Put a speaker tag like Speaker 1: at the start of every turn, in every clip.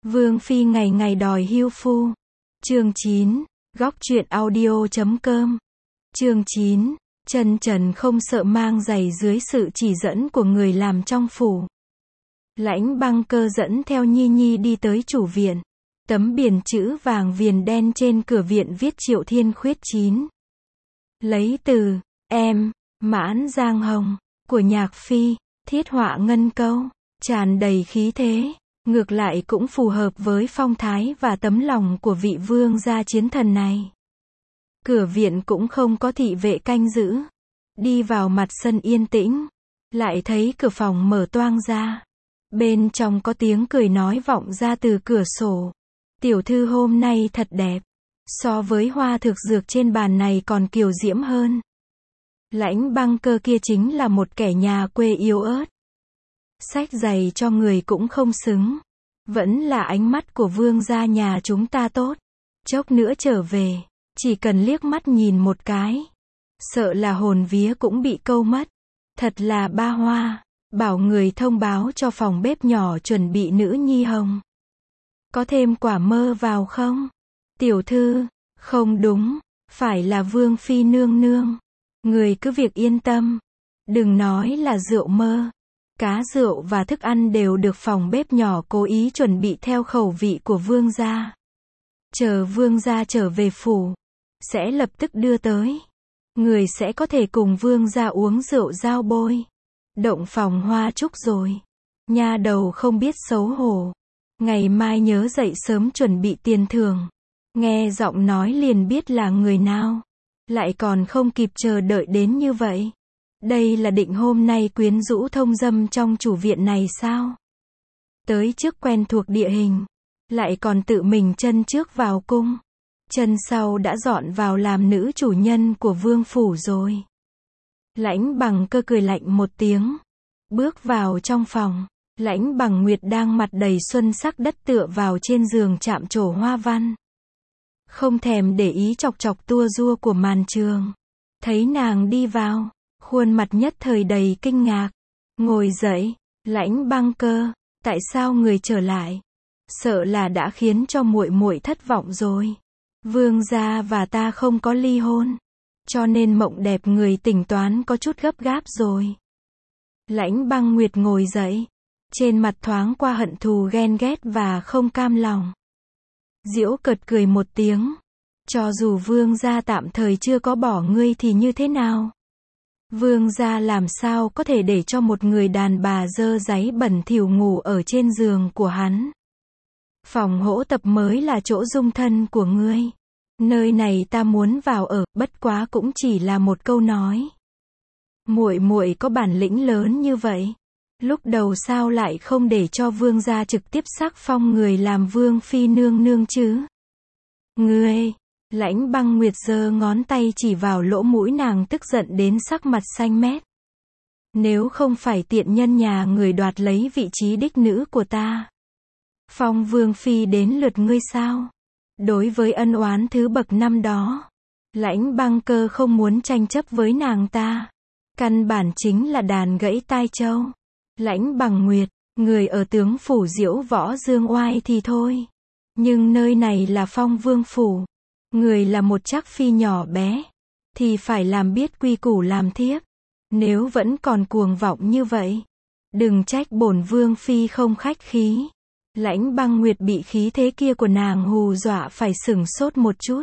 Speaker 1: Vương phi ngày ngày đòi hưu phu. Chương 9, góc truyện audio.com. Chương 9, chân trần không sợ mang giày dưới sự chỉ dẫn của người làm trong phủ. Lãnh Băng Cơ dẫn theo Nhi Nhi đi tới chủ viện. Tấm biển chữ vàng viền đen trên cửa viện viết Triệu Thiên Khuyết 9. Lấy từ em, Mãn Giang Hồng của Nhạc Phi, thiết họa ngân câu, tràn đầy khí thế, ngược lại cũng phù hợp với phong thái và tấm lòng của vị vương gia chiến thần này. Cửa viện cũng không có thị vệ canh giữ. Đi vào mặt sân yên tĩnh, lại thấy cửa phòng mở toang ra. Bên trong có tiếng cười nói vọng ra từ cửa sổ. Tiểu thư hôm nay thật đẹp. So với hoa thực dược trên bàn này còn kiều diễm hơn. Lãnh Băng Cơ kia chính là một kẻ nhà quê yếu ớt. Xách giày cho người cũng không xứng. Vẫn là ánh mắt của vương gia nhà chúng ta tốt. Chốc nữa trở về, chỉ cần liếc mắt nhìn một cái, sợ là hồn vía cũng bị câu mất. Thật là ba hoa. Bảo người thông báo cho phòng bếp nhỏ chuẩn bị nữ nhi hồng. Có thêm quả mơ vào không? Tiểu thư, không đúng, phải là vương phi nương nương. Người cứ việc yên tâm. Đừng nói là rượu mơ. Cá rượu và thức ăn đều được phòng bếp nhỏ cố ý chuẩn bị theo khẩu vị của vương gia. Chờ vương gia trở về phủ, sẽ lập tức đưa tới. Người sẽ có thể cùng vương gia uống rượu giao bôi. Động phòng hoa trúc rồi. Nha đầu không biết xấu hổ. Ngày mai nhớ dậy sớm chuẩn bị tiền thưởng. Nghe giọng nói liền biết là người nào. Lại còn không kịp chờ đợi đến như vậy. Đây là định hôm nay quyến rũ thông dâm trong chủ viện này sao? Tới trước quen thuộc địa hình. Lại còn tự mình chân trước vào cung. Chân sau đã dọn vào làm nữ chủ nhân của vương phủ rồi. Lãnh Bằng Cơ cười lạnh một tiếng. Bước vào trong phòng. Lãnh Bằng Nguyệt đang mặt đầy xuân sắc đất tựa vào trên giường chạm trổ hoa văn. Không thèm để ý chọc chọc tua rua của màn trường. Thấy nàng đi vào, khuôn mặt nhất thời đầy kinh ngạc. Ngồi dậy, Lãnh Băng Cơ, tại sao người trở lại? Sợ là đã khiến cho muội muội thất vọng rồi. Vương gia và ta không có ly hôn, cho nên mộng đẹp người tính toán có chút gấp gáp rồi. Lãnh Băng Nguyệt ngồi dậy, trên mặt thoáng qua hận thù ghen ghét và không cam lòng. Giễu cợt cười một tiếng. Cho dù vương gia tạm thời chưa có bỏ ngươi thì như thế nào? Vương gia làm sao có thể để cho một người đàn bà dơ dáy bẩn thỉu ngủ ở trên giường của hắn? Phòng hỗ tập mới là chỗ dung thân của ngươi. Nơi này ta muốn vào ở, bất quá cũng chỉ là một câu nói. Muội muội có bản lĩnh lớn như vậy, lúc đầu sao lại không để cho vương gia trực tiếp sắc phong người làm vương phi nương nương chứ? Ngươi, Lãnh Băng Nguyệt giơ ngón tay chỉ vào lỗ mũi nàng tức giận đến sắc mặt xanh mét. Nếu không phải tiện nhân nhà người đoạt lấy vị trí đích nữ của ta, phong vương phi đến lượt ngươi sao? Đối với ân oán thứ bậc năm đó, Lãnh Băng Cơ không muốn tranh chấp với nàng ta. Căn bản chính là đàn gãy tai trâu. Lãnh Bằng Nguyệt, người ở tướng phủ Diễu Võ Dương Oai thì thôi. Nhưng nơi này là phong vương phủ. Người là một trác phi nhỏ bé. Thì phải làm biết quy củ làm thiếp. Nếu vẫn còn cuồng vọng như vậy, đừng trách bổn vương phi không khách khí. Lãnh Băng Nguyệt bị khí thế kia của nàng hù dọa phải sửng sốt một chút.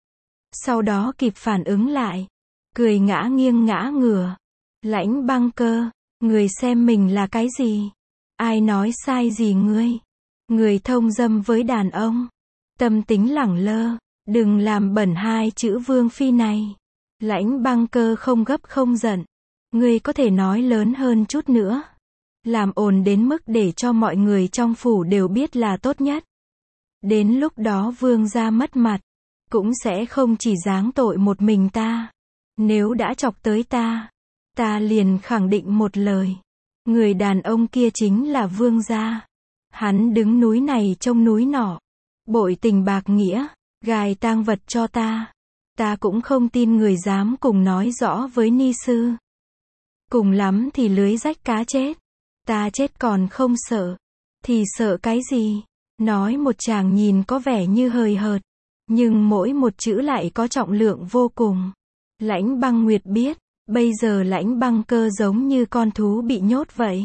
Speaker 1: Sau đó kịp phản ứng lại. Cười ngã nghiêng ngã ngửa. Lãnh Băng Cơ, người xem mình là cái gì? Ai nói sai gì ngươi? Người thông dâm với đàn ông. Tâm tính lẳng lơ. Đừng làm bẩn hai chữ vương phi này. Lãnh Băng Cơ không gấp không giận. Ngươi có thể nói lớn hơn chút nữa. Làm ồn đến mức để cho mọi người trong phủ đều biết là tốt nhất. Đến lúc đó vương gia mất mặt, cũng sẽ không chỉ giáng tội một mình ta. Nếu đã chọc tới ta, ta liền khẳng định một lời. Người đàn ông kia chính là vương gia. Hắn đứng núi này trông núi nọ. Bội tình bạc nghĩa, gài tang vật cho ta. Ta cũng không tin người dám cùng nói rõ với ni sư. Cùng lắm thì lưới rách cá chết. Ta chết còn không sợ. Thì sợ cái gì? Nói một tràng nhìn có vẻ như hời hợt, nhưng mỗi một chữ lại có trọng lượng vô cùng. Lãnh Băng Nguyệt biết, bây giờ Lãnh Băng Cơ giống như con thú bị nhốt vậy.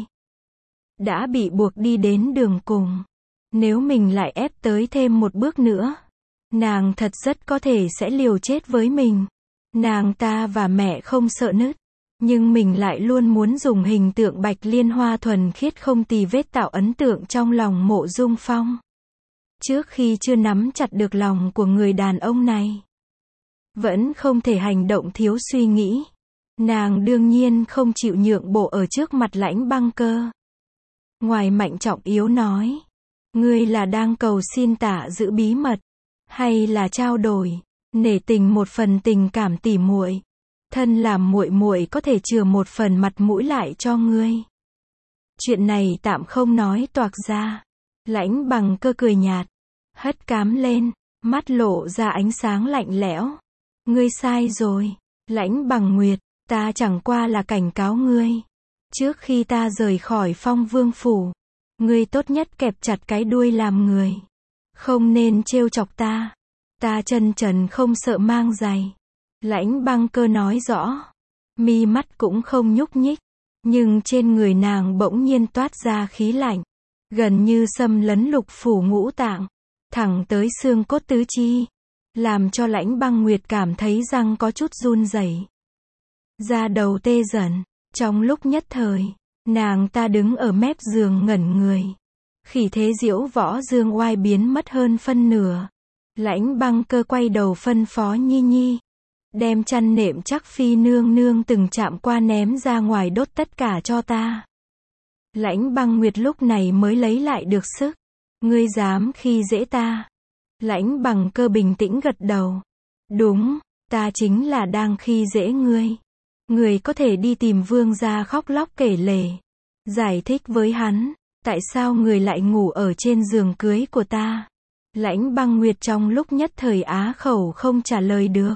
Speaker 1: Đã bị buộc đi đến đường cùng. Nếu mình lại ép tới thêm một bước nữa, nàng thật rất có thể sẽ liều chết với mình. Nàng ta và mẹ không sợ nứt, nhưng mình lại luôn muốn dùng hình tượng Bạch Liên Hoa thuần khiết không tì vết tạo ấn tượng trong lòng Mộ Dung Phong. Trước khi chưa nắm chặt được lòng của người đàn ông này, vẫn không thể hành động thiếu suy nghĩ. Nàng đương nhiên không chịu nhượng bộ ở trước mặt Lãnh Băng Cơ. Ngoài Mạnh Trọng Yếu nói, ngươi là đang cầu xin ta giữ bí mật, hay là trao đổi, nể tình một phần tình cảm tỉ muội, thân làm muội muội có thể chừa một phần mặt mũi lại cho ngươi. Chuyện này tạm không nói toạc ra. Lãnh Băng Cơ cười nhạt, hất cám lên, mắt lộ ra ánh sáng lạnh lẽo. Ngươi sai rồi, Lãnh Băng Nguyệt, ta chẳng qua là cảnh cáo ngươi. Trước khi ta rời khỏi Phong Vương phủ, ngươi tốt nhất kẹp chặt cái đuôi làm người. Không nên trêu chọc ta. Ta chân trần không sợ mang giày. Lãnh Băng Cơ nói rõ. Mi mắt cũng không nhúc nhích, nhưng trên người nàng bỗng nhiên toát ra khí lạnh, gần như xâm lấn lục phủ ngũ tạng, thẳng tới xương cốt tứ chi, làm cho Lãnh Băng Nguyệt cảm thấy răng có chút run rẩy, da đầu tê dần. Trong lúc nhất thời, nàng ta đứng ở mép giường ngẩn người. Khí thế diễu võ dương oai biến mất hơn phân nửa. Lãnh Băng Cơ quay đầu phân phó Nhi Nhi, đem chăn nệm chắc Phi nương nương từng chạm qua ném ra ngoài đốt tất cả cho ta. Lãnh Băng Nguyệt lúc này mới lấy lại được sức. Ngươi dám khi dễ ta? Lãnh Băng Cơ bình tĩnh gật đầu. Đúng, ta chính là đang khi dễ ngươi. Ngươi có thể đi tìm vương gia khóc lóc kể lể, giải thích với hắn, tại sao người lại ngủ ở trên giường cưới của ta. Lãnh Băng Nguyệt trong lúc nhất thời á khẩu không trả lời được,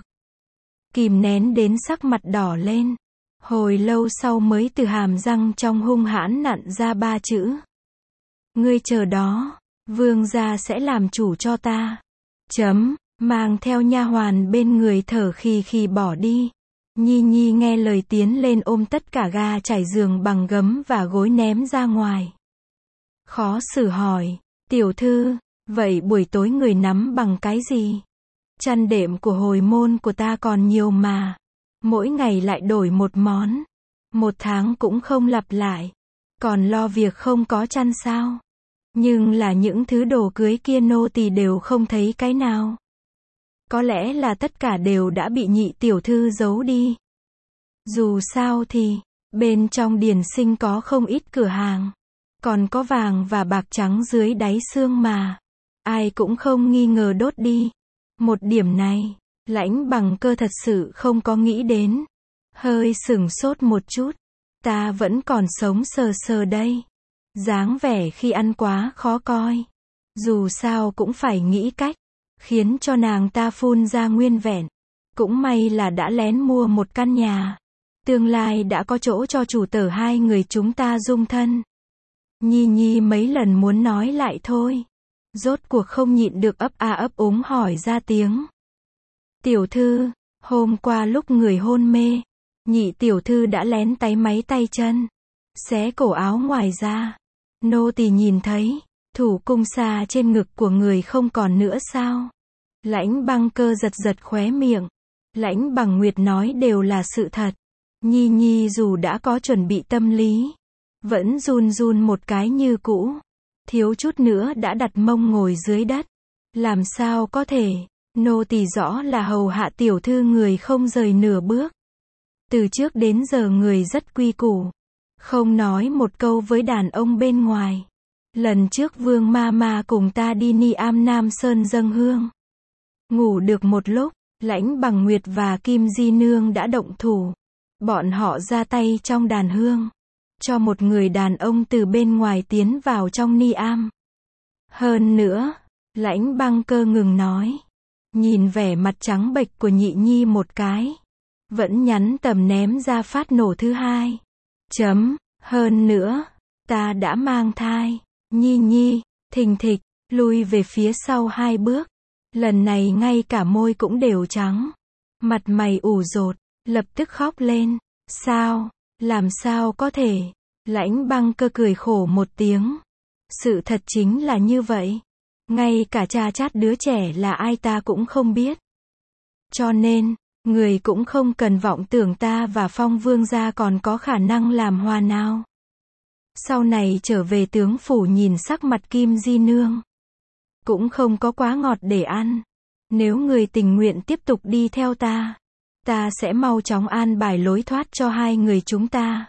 Speaker 1: kìm nén đến sắc mặt đỏ lên. Hồi lâu sau mới từ hàm răng trong hung hãn nặn ra 3 chữ. Ngươi chờ đó, vương gia sẽ làm chủ cho ta. Mang theo nha hoàn bên người thở khì khì bỏ đi. Nhi Nhi nghe lời tiến lên ôm tất cả ga trải giường bằng gấm và gối ném ra ngoài. Khó xử hỏi, tiểu thư, vậy buổi tối người nắm bằng cái gì? Chăn đệm của hồi môn của ta còn nhiều mà. Mỗi ngày lại đổi một món. 1 tháng cũng không lặp lại. Còn lo việc không có chăn sao? Nhưng là những thứ đồ cưới kia nô tỳ đều không thấy cái nào. Có lẽ là tất cả đều đã bị nhị tiểu thư giấu đi. Dù sao thì, bên trong điền sinh có không ít cửa hàng. Còn có vàng và bạc trắng dưới đáy xương mà. Ai cũng không nghi ngờ đốt đi. Một điểm này, Lãnh Băng Cơ thật sự không có nghĩ đến. Hơi sửng sốt một chút. Ta vẫn còn sống sờ sờ đây. Dáng vẻ khi ăn quá khó coi. Dù sao cũng phải nghĩ cách, khiến cho nàng ta phun ra nguyên vẹn. Cũng may là đã lén mua một căn nhà. Tương lai đã có chỗ cho chủ tớ 2 người chúng ta dung thân. Nhi Nhi mấy lần muốn nói lại thôi. Rốt cuộc không nhịn được ấp a ấp úng hỏi ra tiếng. Tiểu thư, hôm qua lúc người hôn mê, nhị tiểu thư đã lén táy máy tay chân, xé cổ áo ngoài ra. Nô tỳ nhìn thấy, thủ cung xa trên ngực của người không còn nữa sao? Lãnh Băng Cơ giật giật khóe miệng. Lãnh Băng Nguyệt nói đều là sự thật. Nhi Nhi dù đã có chuẩn bị tâm lý, vẫn run run một cái như cũ. Thiếu chút nữa đã đặt mông ngồi dưới đất. Làm sao có thể, nô tỳ rõ là hầu hạ tiểu thư người không rời nửa bước. Từ trước đến giờ người rất quy củ, không nói một câu với đàn ông bên ngoài. Lần trước Vương ma cùng ta đi Ni Am Nam Sơn dâng hương. Ngủ được một lúc, Lãnh Băng Nguyệt và Kim Di Nương đã động thủ. Bọn họ ra tay trong đàn hương, cho một người đàn ông từ bên ngoài tiến vào trong Ni Am. Hơn nữa, Lãnh Băng Cơ ngừng nói, nhìn vẻ mặt trắng bệch của nhị nhi một cái, vẫn nhắn tầm ném ra phát nổ thứ 2. Hơn nữa, ta đã mang thai. Nhi Nhi, thình thịch, lui về phía sau 2 bước. Lần này ngay cả môi cũng đều trắng. Mặt mày ủ rột, lập tức khóc lên. Sao? Làm sao có thể? Lãnh Băng Cơ cười khổ một tiếng. Sự thật chính là như vậy. Ngay cả cha chát đứa trẻ là ai ta cũng không biết. Cho nên, người cũng không cần vọng tưởng ta và Phong Vương gia còn có khả năng làm hòa nào. Sau này trở về tướng phủ nhìn sắc mặt Kim Di Nương. Cũng không có quá ngọt để ăn. Nếu người tình nguyện tiếp tục đi theo ta sẽ mau chóng an bài lối thoát cho hai người chúng ta.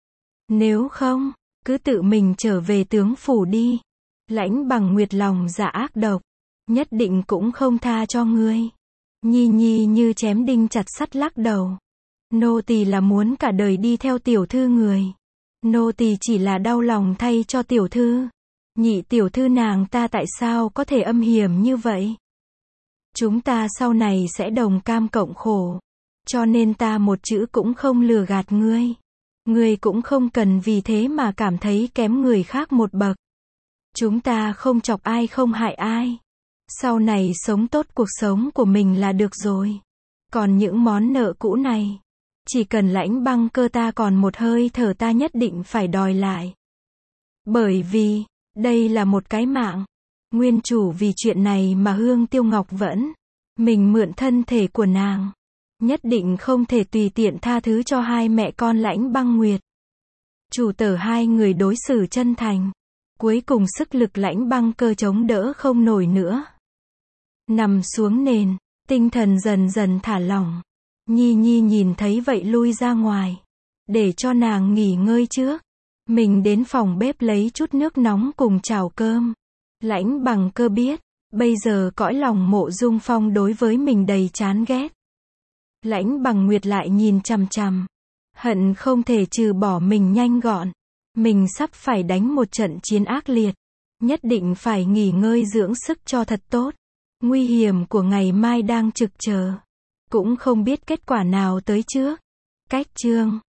Speaker 1: Nếu không, cứ tự mình trở về tướng phủ đi. Lãnh Bằng Nguyệt lòng dạ ác độc, nhất định cũng không tha cho ngươi. Nhi Nhi như chém đinh chặt sắt lắc đầu. Nô tỳ là muốn cả đời đi theo tiểu thư người. Nô tỳ chỉ là đau lòng thay cho tiểu thư. Nhị tiểu thư nàng ta tại sao có thể âm hiểm như vậy? Chúng ta sau này sẽ đồng cam cộng khổ. Cho nên ta một chữ cũng không lừa gạt ngươi. Ngươi cũng không cần vì thế mà cảm thấy kém người khác một bậc. Chúng ta không chọc ai không hại ai. Sau này sống tốt cuộc sống của mình là được rồi. Còn những món nợ cũ này, chỉ cần Lãnh Băng Cơ ta còn một hơi thở ta nhất định phải đòi lại. Bởi vì, đây là một cái mạng. Nguyên chủ vì chuyện này mà Hương Tiêu Ngọc vẫn mình mượn thân thể của nàng. Nhất định không thể tùy tiện tha thứ cho hai mẹ con Lãnh Băng Nguyệt. Chủ tớ hai người đối xử chân thành. Cuối cùng sức lực Lãnh Băng Cơ chống đỡ không nổi nữa. Nằm xuống nền, tinh thần dần dần thả lỏng. Nhi Nhi nhìn thấy vậy lui ra ngoài. Để cho nàng nghỉ ngơi trước. Mình đến phòng bếp lấy chút nước nóng cùng chảo cơm. Lãnh Bằng Cơ biết, bây giờ cõi lòng Mộ Dung Phong đối với mình đầy chán ghét. Lãnh Bằng Nguyệt lại nhìn chằm chằm. Hận không thể trừ bỏ mình nhanh gọn. Mình sắp phải đánh một trận chiến ác liệt. Nhất định phải nghỉ ngơi dưỡng sức cho thật tốt. Nguy hiểm của ngày mai đang trực chờ. Cũng không biết kết quả nào tới trước. Cách chương